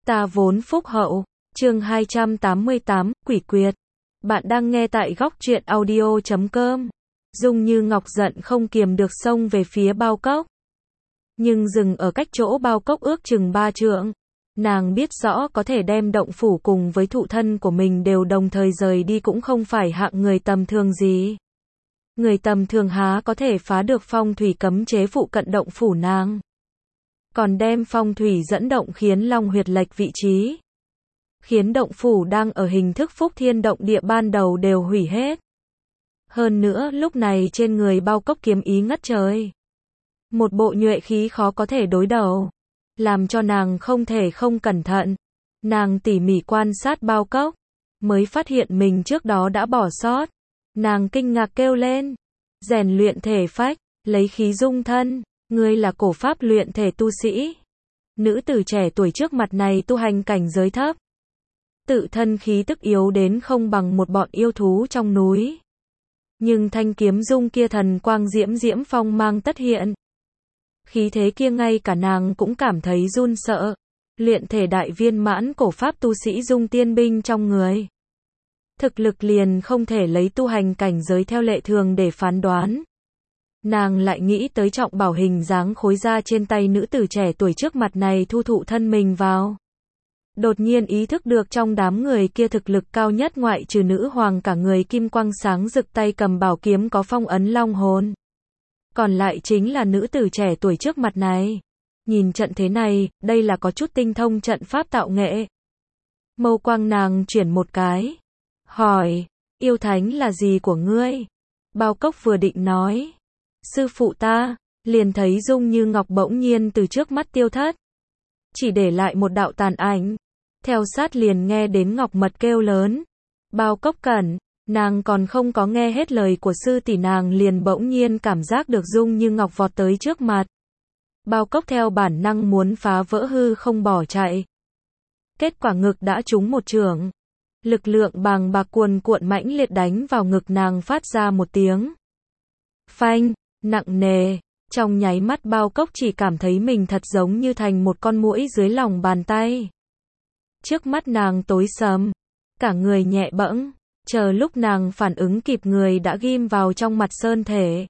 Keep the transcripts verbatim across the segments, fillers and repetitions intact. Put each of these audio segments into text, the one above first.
Ta vốn phúc hậu, chương hai trăm tám mươi tám, quỷ quyệt. Bạn đang nghe tại góc truyện audio chấm com. Dung Như Ngọc giận không kiềm được xông về phía bao cốc. Nhưng dừng ở cách chỗ bao cốc ước chừng ba trượng. Nàng biết rõ có thể đem động phủ cùng với thụ thân của mình đều đồng thời rời đi cũng không phải hạng người tầm thường gì. Người tầm thường há có thể phá được phong thủy cấm chế phụ cận động phủ nàng. Còn đem phong thủy dẫn động khiến long huyệt lệch vị trí. Khiến động phủ đang ở hình thức phúc thiên động địa ban đầu đều hủy hết. Hơn nữa lúc này trên người bao cốc kiếm ý ngất trời. Một bộ nhuệ khí khó có thể đối đầu. Làm cho nàng không thể không cẩn thận. Nàng tỉ mỉ quan sát bao cốc. Mới phát hiện mình trước đó đã bỏ sót. Nàng kinh ngạc kêu lên. Rèn luyện thể phách, lấy khí dung thân. Ngươi là cổ pháp luyện thể tu sĩ. Nữ tử trẻ tuổi trước mặt này tu hành cảnh giới thấp. Tự thân khí tức yếu đến không bằng một bọn yêu thú trong núi. Nhưng thanh kiếm dung kia thần quang diễm diễm phong mang tất hiện. Khí thế kia ngay cả nàng cũng cảm thấy run sợ. Luyện thể đại viên mãn cổ pháp tu sĩ dung tiên binh trong người. Thực lực liền không thể lấy tu hành cảnh giới theo lệ thường để phán đoán. Nàng lại nghĩ tới trọng bảo hình dáng khối da trên tay nữ tử trẻ tuổi trước mặt này thu thụ thân mình vào. Đột nhiên ý thức được trong đám người kia thực lực cao nhất ngoại trừ nữ hoàng cả người kim quang sáng rực tay cầm bảo kiếm có phong ấn long hồn. Còn lại chính là nữ tử trẻ tuổi trước mặt này. Nhìn trận thế này, đây là có chút tinh thông trận pháp tạo nghệ. Mâu quang nàng chuyển một cái. Hỏi, yêu thánh là gì của ngươi? Bao cốc vừa định nói. Sư phụ ta, liền thấy Dung Như Ngọc bỗng nhiên từ trước mắt tiêu thất. Chỉ để lại một đạo tàn ảnh. Theo sát liền nghe đến Ngọc Mật kêu lớn. Bao cốc cẩn, nàng còn không có nghe hết lời của sư tỷ nàng liền bỗng nhiên cảm giác được Dung Như Ngọc vọt tới trước mặt. Bao cốc theo bản năng muốn phá vỡ hư không bỏ chạy. Kết quả ngực đã trúng một chưởng. Lực lượng bàng bạc cuồn cuộn mãnh liệt đánh vào ngực nàng phát ra một tiếng. Phanh, nặng nề. Trong nháy mắt bao cốc chỉ cảm thấy mình thật giống như thành một con muỗi dưới lòng bàn tay. Trước mắt nàng tối sầm. Cả người nhẹ bẫng. Chờ lúc nàng phản ứng kịp người đã ghim vào trong mặt sơn thể.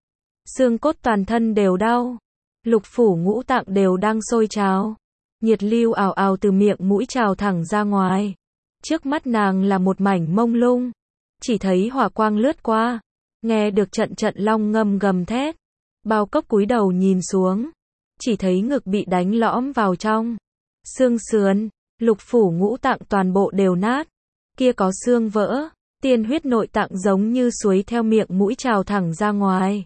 Xương cốt toàn thân đều đau. Lục phủ ngũ tạng đều đang sôi trào. Nhiệt lưu ào ào từ miệng mũi trào thẳng ra ngoài. Trước mắt nàng là một mảnh mông lung. Chỉ thấy hỏa quang lướt qua. Nghe được trận trận long ngâm gầm thét. Bao cốc cúi đầu nhìn xuống. Chỉ thấy ngực bị đánh lõm vào trong. Xương sườn, lục phủ ngũ tạng toàn bộ đều nát. Kia có xương vỡ. Tiên huyết nội tạng giống như suối theo miệng mũi trào thẳng ra ngoài.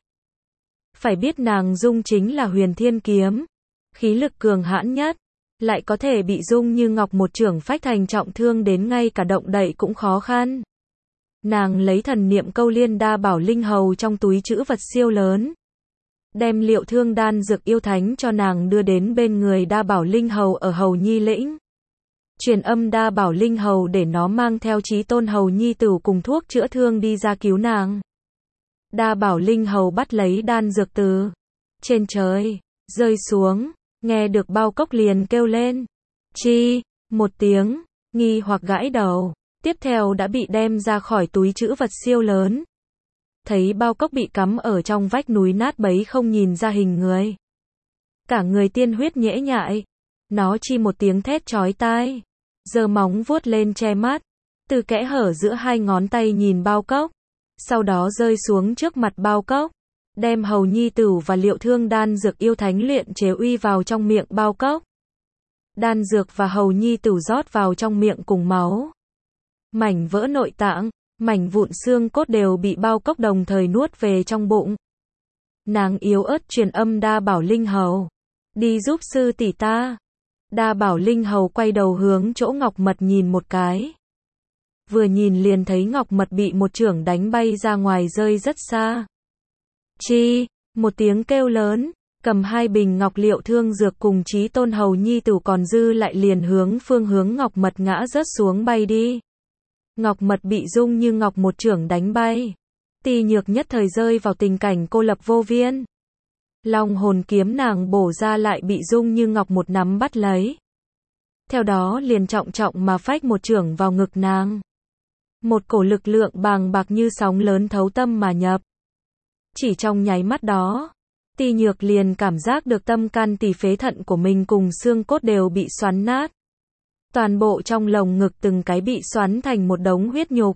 Phải biết nàng dung chính là huyền thiên kiếm. Khí lực cường hãn nhất. Lại có thể bị Dung Như Ngọc một chưởng phách thành trọng thương đến ngay cả động đậy cũng khó khăn. Nàng lấy thần niệm câu liên đa bảo linh hầu trong túi trữ vật siêu lớn. Đem liệu thương đan dược yêu thánh cho nàng đưa đến bên người đa bảo linh hầu ở hầu nhi lĩnh. Truyền âm đa bảo linh hầu để nó mang theo chí tôn hầu nhi tử cùng thuốc chữa thương đi ra cứu nàng. Đa bảo linh hầu bắt lấy đan dược từ trên trời, rơi xuống. Nghe được bao cốc liền kêu lên. Chi, một tiếng, nghi hoặc gãi đầu. Tiếp theo đã bị đem ra khỏi túi trữ vật siêu lớn. Thấy bao cốc bị cắm ở trong vách núi nát bấy không nhìn ra hình người. Cả người tiên huyết nhễ nhại. Nó chi một tiếng thét chói tai. Giơ móng vuốt lên che mắt. Từ kẽ hở giữa hai ngón tay nhìn bao cốc. Sau đó rơi xuống trước mặt bao cốc. Đem hầu nhi tử và liệu thương đan dược yêu thánh luyện chế uy vào trong miệng bao cốc. Đan dược và hầu nhi tử rót vào trong miệng cùng máu. Mảnh vỡ nội tạng, mảnh vụn xương cốt đều bị bao cốc đồng thời nuốt về trong bụng. Nàng yếu ớt truyền âm đa bảo linh hầu. Đi giúp sư tỷ ta. Đa bảo linh hầu quay đầu hướng chỗ Ngọc Mật nhìn một cái. Vừa nhìn liền thấy Ngọc Mật bị một chưởng đánh bay ra ngoài rơi rất xa. Chi, một tiếng kêu lớn, cầm hai bình ngọc liệu thương dược cùng chí tôn hầu nhi tử còn dư lại liền hướng phương hướng Ngọc Mật ngã rớt xuống bay đi. Ngọc Mật bị Dung Như Ngọc một chưởng đánh bay. Ti nhược nhất thời rơi vào tình cảnh cô lập vô viên. Long hồn kiếm nàng bổ ra lại bị Dung Như Ngọc một nắm bắt lấy. theo đó liền trọng trọng mà phách một chưởng vào ngực nàng. Một cổ lực lượng bàng bạc như sóng lớn thấu tâm mà nhập. Chỉ trong nháy mắt đó, Ti Nhược liền cảm giác được tâm can tỳ phế thận của mình cùng xương cốt đều bị xoắn nát. Toàn bộ trong lồng ngực từng cái bị xoắn thành một đống huyết nhục.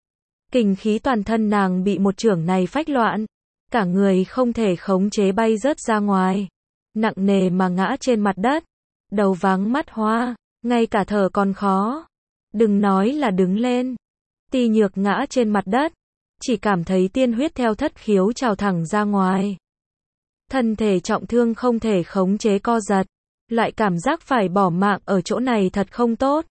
Kình khí toàn thân nàng bị một chưởng này phách loạn, cả người không thể khống chế bay rớt ra ngoài, nặng nề mà ngã trên mặt đất, đầu váng mắt hoa, ngay cả thở còn khó. Đừng nói là đứng lên. Ti Nhược ngã trên mặt đất, chỉ cảm thấy tiên huyết theo thất khiếu trào thẳng ra ngoài. Thân thể trọng thương không thể khống chế co giật, lại cảm giác phải bỏ mạng ở chỗ này thật không tốt.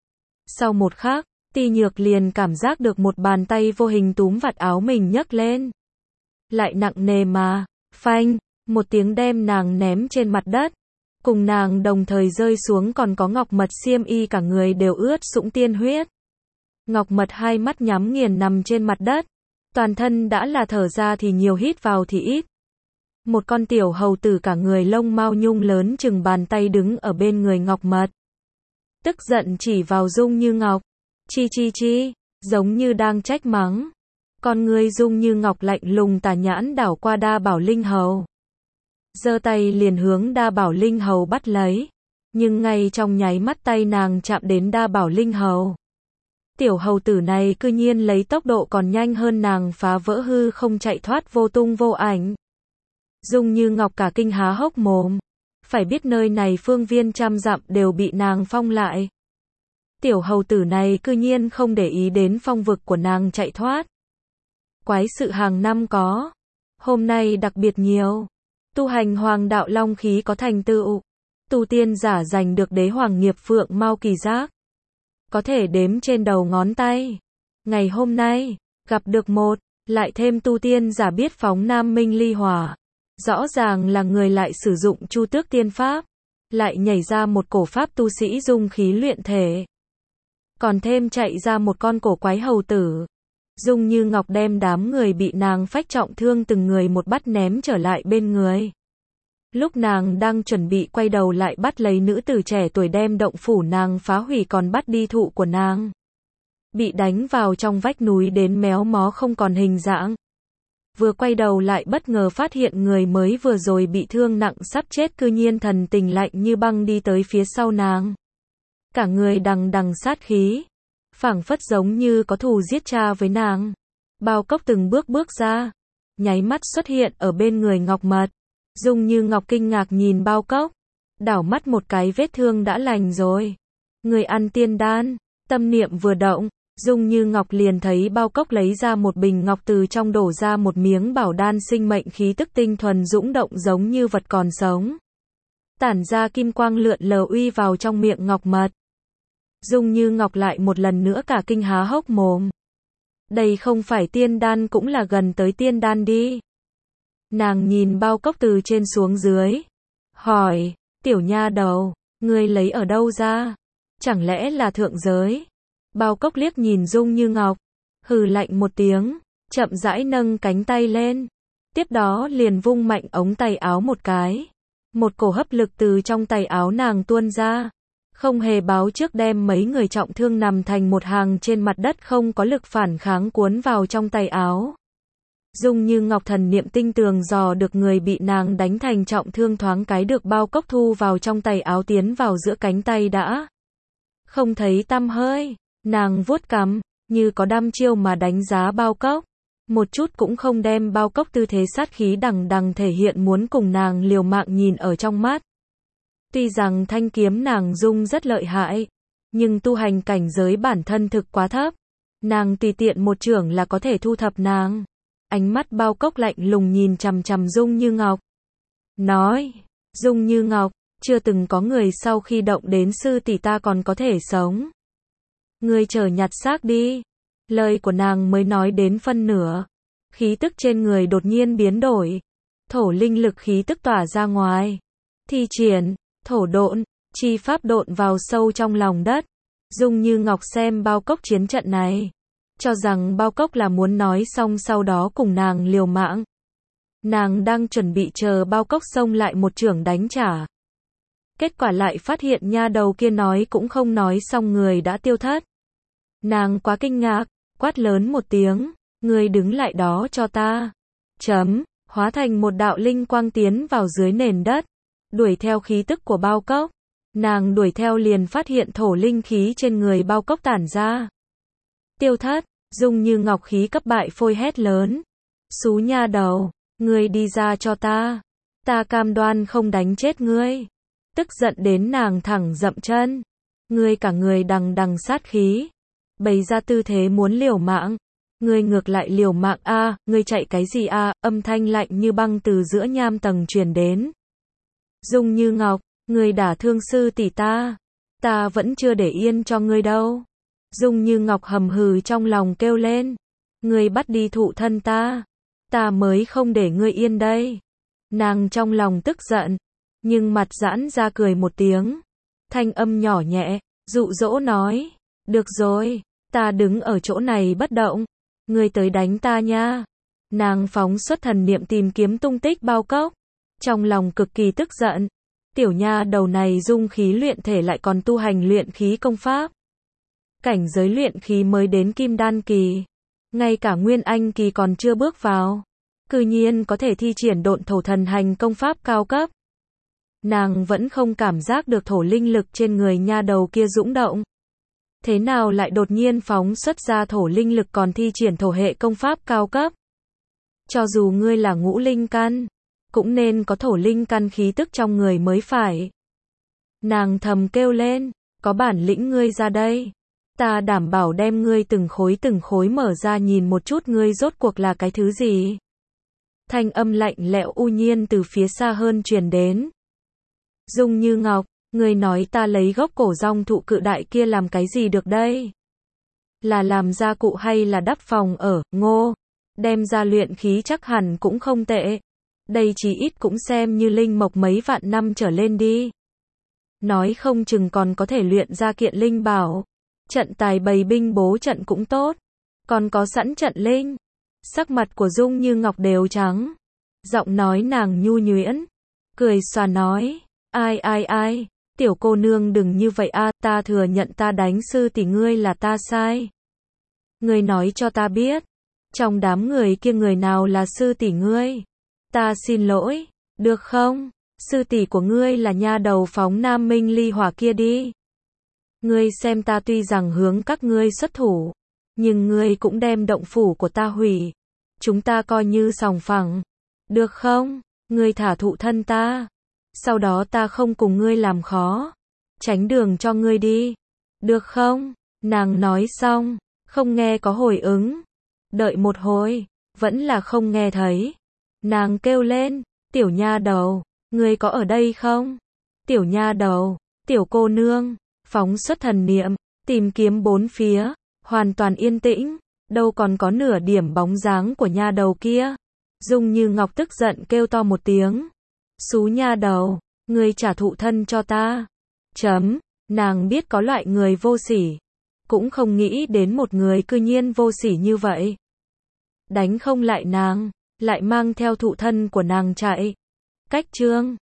Sau một khắc, Ti Nhược liền cảm giác được một bàn tay vô hình túm vạt áo mình nhấc lên. Lại nặng nề mà, phanh, một tiếng đem nàng ném trên mặt đất. Cùng nàng đồng thời rơi xuống còn có Ngọc Mật xiêm y cả người đều ướt sũng tiên huyết. Ngọc Mật hai mắt nhắm nghiền nằm trên mặt đất, toàn thân đã là thở ra thì nhiều hít vào thì ít. Một con tiểu hầu tử cả người lông mao nhung lớn chừng bàn tay đứng ở bên người Ngọc Mật. Tức giận chỉ vào Dung Như Ngọc. Chi chi chi, giống như đang trách mắng. Con người Dung Như Ngọc lạnh lùng tà nhãn đảo qua Đa Bảo Linh Hầu. Giơ tay liền hướng Đa Bảo Linh Hầu bắt lấy. Nhưng ngay trong nháy mắt tay nàng chạm đến Đa Bảo Linh Hầu. Tiểu hầu tử này cư nhiên lấy tốc độ còn nhanh hơn nàng phá vỡ hư không chạy thoát vô tung vô ảnh. Dung Như Ngọc cả kinh há hốc mồm. Phải biết nơi này phương viên trăm dặm đều bị nàng phong lại. Tiểu hầu tử này cư nhiên không để ý đến phong vực của nàng chạy thoát. Quái sự hàng năm có. Hôm nay đặc biệt nhiều. Tu hành hoàng đạo long khí có thành tựu. Tu tiên giả giành được đế hoàng nghiệp phượng mau kỳ giác. Có thể đếm trên đầu ngón tay. Ngày hôm nay, gặp được một, lại thêm tu tiên giả biết phóng nam minh ly hỏa. Rõ ràng là người lại sử dụng chu tước tiên pháp. Lại nhảy ra một cổ pháp tu sĩ dung khí luyện thể. Còn thêm chạy ra một con cổ quái hầu tử. Dung Như Ngọc đem đám người bị nàng phách trọng thương từng người một bắt ném trở lại bên người. Lúc nàng đang chuẩn bị quay đầu lại bắt lấy nữ tử trẻ tuổi đem động phủ nàng phá hủy còn bắt đi thụ của nàng. Bị đánh vào trong vách núi đến méo mó không còn hình dạng. Vừa quay đầu lại bất ngờ phát hiện người mới vừa rồi bị thương nặng sắp chết cư nhiên thần tình lạnh như băng đi tới phía sau nàng. Cả người đằng đằng sát khí. Phảng phất giống như có thù giết cha với nàng. Bao Cốc từng bước bước ra. Nháy mắt xuất hiện ở bên người Ngọc Mật. Dung Như Ngọc kinh ngạc nhìn Bao Cốc. Đảo mắt một cái vết thương đã lành rồi. Người ăn tiên đan. Tâm niệm vừa động. Dung Như Ngọc liền thấy Bao Cốc lấy ra một bình ngọc từ trong đổ ra một miếng bảo đan sinh mệnh khí tức tinh thuần dũng động giống như vật còn sống. Tản ra kim quang lượn lờ uy vào trong miệng Ngọc Mật. Dung Như Ngọc lại một lần nữa cả kinh há hốc mồm. Đây không phải tiên đan cũng là gần tới tiên đan đi. Nàng nhìn Bao Cốc từ trên xuống dưới. Hỏi, tiểu nha đầu, ngươi lấy ở đâu ra? Chẳng lẽ là thượng giới? Bao Cốc liếc nhìn Dung Như Ngọc. Hừ lạnh một tiếng, chậm rãi nâng cánh tay lên. Tiếp đó liền vung mạnh ống tay áo một cái. Một cổ hấp lực từ trong tay áo nàng tuôn ra. Không hề báo trước đem mấy người trọng thương nằm thành một hàng trên mặt đất không có lực phản kháng cuốn vào trong tay áo. Dung Như Ngọc thần niệm tinh tường dò được người bị nàng đánh thành trọng thương thoáng cái được Bao Cốc thu vào trong tay áo tiến vào giữa cánh tay đã. Không thấy tăm hơi, nàng vuốt cằm, như có đăm chiêu mà đánh giá Bao Cốc. Một chút cũng không đem Bao Cốc tư thế sát khí đằng đằng thể hiện muốn cùng nàng liều mạng nhìn ở trong mắt. Tuy rằng thanh kiếm nàng dung rất lợi hại, nhưng tu hành cảnh giới bản thân thực quá thấp. Nàng tùy tiện một chưởng là có thể thu thập nàng. Ánh mắt Bao Cốc lạnh lùng nhìn chằm chằm Dung Như Ngọc. Nói, Dung Như Ngọc, chưa từng có người sau khi động đến sư tỷ ta còn có thể sống. Ngươi chờ nhặt xác đi. Lời của nàng mới nói đến phân nửa. Khí tức trên người đột nhiên biến đổi. Thổ linh lực khí tức tỏa ra ngoài. Thi triển, thổ độn, chi pháp độn vào sâu trong lòng đất. Dung Như Ngọc xem Bao Cốc chiến trận này. Cho rằng Bao Cốc là muốn nói xong sau đó cùng nàng liều mạng. Nàng đang chuẩn bị chờ Bao Cốc xông lại một chưởng đánh trả. Kết quả lại phát hiện nha đầu kia nói cũng không nói xong người đã tiêu thất. Nàng quá kinh ngạc, quát lớn một tiếng, ngươi đứng lại đó cho ta. Chấm, hóa thành một đạo linh quang tiến vào dưới nền đất, đuổi theo khí tức của Bao Cốc. Nàng đuổi theo liền phát hiện thổ linh khí trên người Bao Cốc tản ra. Tiêu thất, Dung Như Ngọc khí cấp bại phôi hét lớn. Xú nha đầu, ngươi đi ra cho ta. Ta cam đoan không đánh chết ngươi. Tức giận đến nàng thẳng dậm chân. Ngươi cả người đằng đằng sát khí. Bày ra tư thế muốn liều mạng. Ngươi ngược lại liều mạng a, à, ngươi chạy cái gì a? À? Âm thanh lạnh như băng từ giữa nham tầng truyền đến. Dung Như Ngọc, ngươi đả thương sư tỷ ta. Ta vẫn chưa để yên cho ngươi đâu. Dung Như Ngọc hầm hừ trong lòng kêu lên. Ngươi bắt đi thụ thân ta. Ta mới không để ngươi yên đây. Nàng trong lòng tức giận, nhưng mặt giãn ra cười một tiếng. Thanh âm nhỏ nhẹ, dụ dỗ nói. Được rồi, ta đứng ở chỗ này bất động. Ngươi tới đánh ta nha. Nàng phóng xuất thần niệm tìm kiếm tung tích Bao Cốc. Trong lòng cực kỳ tức giận. Tiểu nha đầu này dung khí luyện thể lại còn tu hành luyện khí công pháp. Cảnh giới luyện khí mới đến kim đan kỳ. Ngay cả nguyên anh kỳ còn chưa bước vào. Cư nhiên có thể thi triển độn thổ thần hành công pháp cao cấp. Nàng vẫn không cảm giác được thổ linh lực trên người nha đầu kia dũng động. Thế nào lại đột nhiên phóng xuất ra thổ linh lực còn thi triển thổ hệ công pháp cao cấp? Cho dù ngươi là ngũ linh căn, cũng nên có thổ linh căn khí tức trong người mới phải. Nàng thầm kêu lên, có bản lĩnh ngươi ra đây. Ta đảm bảo đem ngươi từng khối từng khối mở ra nhìn một chút ngươi rốt cuộc là cái thứ gì. Thanh âm lạnh lẽo u nhiên từ phía xa hơn truyền đến. Dung Như Ngọc, ngươi nói ta lấy gốc cổ dòng thụ cự đại kia làm cái gì được đây? Là làm gia cụ hay là đắp phòng ở, ngô? Đem ra luyện khí chắc hẳn cũng không tệ. Đây chỉ ít cũng xem như linh mộc mấy vạn năm trở lên đi. Nói không chừng còn có thể luyện ra kiện linh bảo. Trận tài bày binh bố trận cũng tốt. Còn có sẵn trận linh. Sắc mặt của Dung Như Ngọc đều trắng. Giọng nói nàng nhu nhuyễn. Cười xòa nói. Ai ai ai. Tiểu cô nương đừng như vậy a, ta thừa nhận ta đánh sư tỷ ngươi là ta sai. Ngươi nói cho ta biết. Trong đám người kia người nào là sư tỷ ngươi? Ta xin lỗi. Được không? Sư tỷ của ngươi là nha đầu phóng nam minh ly hỏa kia đi. Ngươi xem ta tuy rằng hướng các ngươi xuất thủ. Nhưng ngươi cũng đem động phủ của ta hủy. Chúng ta coi như sòng phẳng. Được không? Ngươi thả thụ thân ta. Sau đó ta không cùng ngươi làm khó. Tránh đường cho ngươi đi. Được không? Nàng nói xong. Không nghe có hồi ứng. Đợi một hồi. Vẫn là không nghe thấy. Nàng kêu lên. Tiểu nha đầu. Ngươi có ở đây không? Tiểu nha đầu. Tiểu cô nương. Phóng xuất thần niệm. Tìm kiếm bốn phía. Hoàn toàn yên tĩnh. Đâu còn có nửa điểm bóng dáng của nha đầu kia. Dung Như Ngọc tức giận kêu to một tiếng. Xú nha đầu. Ngươi trả thụ thân cho ta. Chấm. Nàng biết có loại người vô sỉ. Cũng không nghĩ đến một người cư nhiên vô sỉ như vậy. Đánh không lại nàng. Lại mang theo thụ thân của nàng chạy. Cách chương.